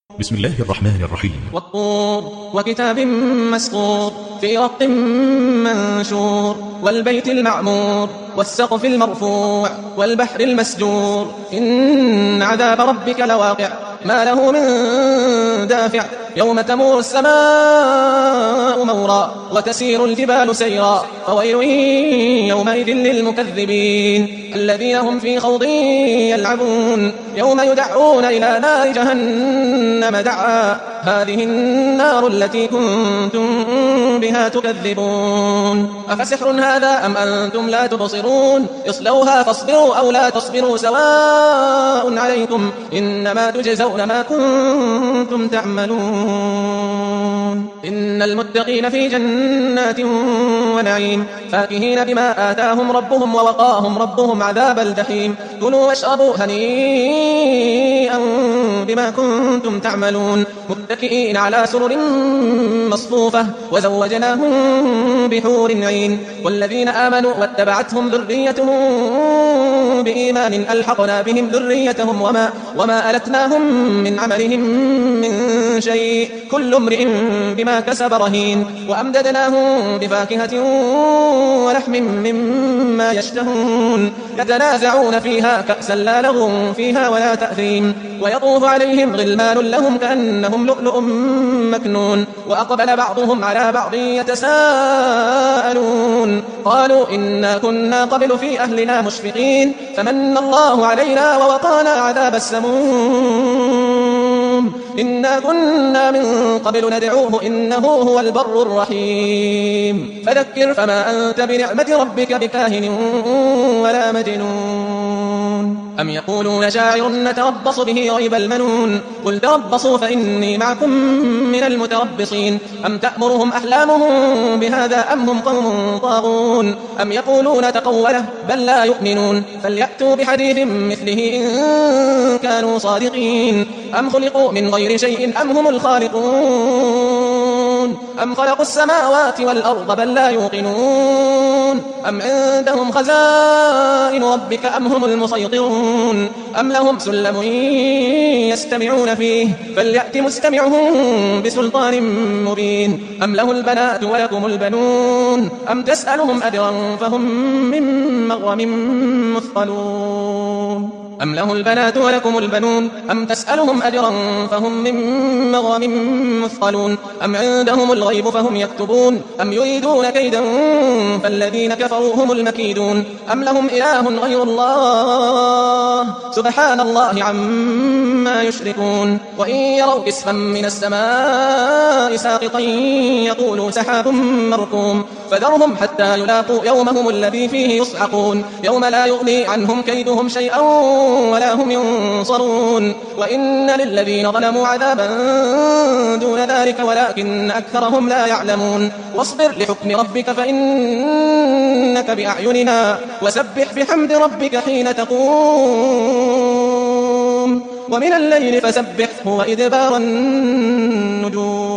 بسم الله الرحمن الرحيم. والطور وكتاب مسطور في رق منشور والبيت المعمور والسقف المرفوع والبحر المسجور إن عذاب ربك لواقع ما له من دافع يوم تمور السماء مورا وتسير الجبال سيرا فويل يومئذ للمكذبين الذين هم في خوض يلعبون يوم يدعون إلى نار جهنم دعا هذه النار التي كنتم بها تكذبون أفسحر هذا أم أنتم لا تبصرون اصلوها فاصبروا أو لا تصبروا سواء عليكم إنما تجزون ما كنتم تعملون إن المتقين في جنات ونعيم فاكهين بما آتاهم ربهم ووقاهم ربهم عذاب الجحيم كلوا واشربوا هنيئا بما كنتم تعملون متكئين على سرر مصفوفة وزوجناهم بحور عين والذين آمنوا واتبعتهم ذريتهم بإيمان ألحقنا بهم ذريتهم وما ألتناهم من عملهم من شيء كل امرئ بما كسب رهين وأمددناهم بفاكهة ولحم مما يشتهون يتنازعون فيها كأسا لا لغو فيها ولا تأثيم ويطوف عليهم غلمان لهم كأنهم لؤلؤ مكنون وأقبل بعضهم على بعض يتساءلون قالوا إنا كنا قبل في أهلنا مشفقين فمن الله علينا ووقانا عذاب السموم إنا كنا من قبل ندعوه إنه هو البر الرحيم فذكر فما أنت بنعمة ربك بكاهن ولا مجنون أم يقولون شاعر نتربص به ريب المنون قل تربصوا فإني معكم من المتربصين أم تأمرهم أحلامهم بهذا أم هم قوم طاغون أم يقولون تقوله بل لا يؤمنون فليأتوا بحديث مثله إن كانوا صادقين أم خلقوا من غير شيء أم هم الخالقون أم خلقوا السماوات والأرض بل لا يوقنون أم عندهم خزائن ربك أم هم المسيطرون أم لهم سلم يستمعون فيه فليأت مستمعهم بسلطان مبين أم له البنات ولكم البنون أم تسألهم أجرا فهم من مغرم مثقلون أم له البنات ولكم البنون أم تسألهم أجرا فهم من مغرم مثقلون أم عندهم الغيب فهم يكتبون أم يريدون كيدا فالذين كفروا هم المكيدون أم لهم إله غير الله سبحان الله عما يشركون وإن يروا كسفا من السماء ساقطا يقولوا سحاب مركوم فذرهم حتى يلاقوا يومهم الذي فيه يصعقون يوم لا يغني عنهم كيدهم شيئا ولا هم ينصرون وإن للذين ظلموا عذابا دون ذلك ولكن أكثرهم لا يعلمون واصبر لحكم ربك فإنك بأعيننا وسبح بحمد ربك حين تقوم ومن الليل فسبحه وإدبار النجوم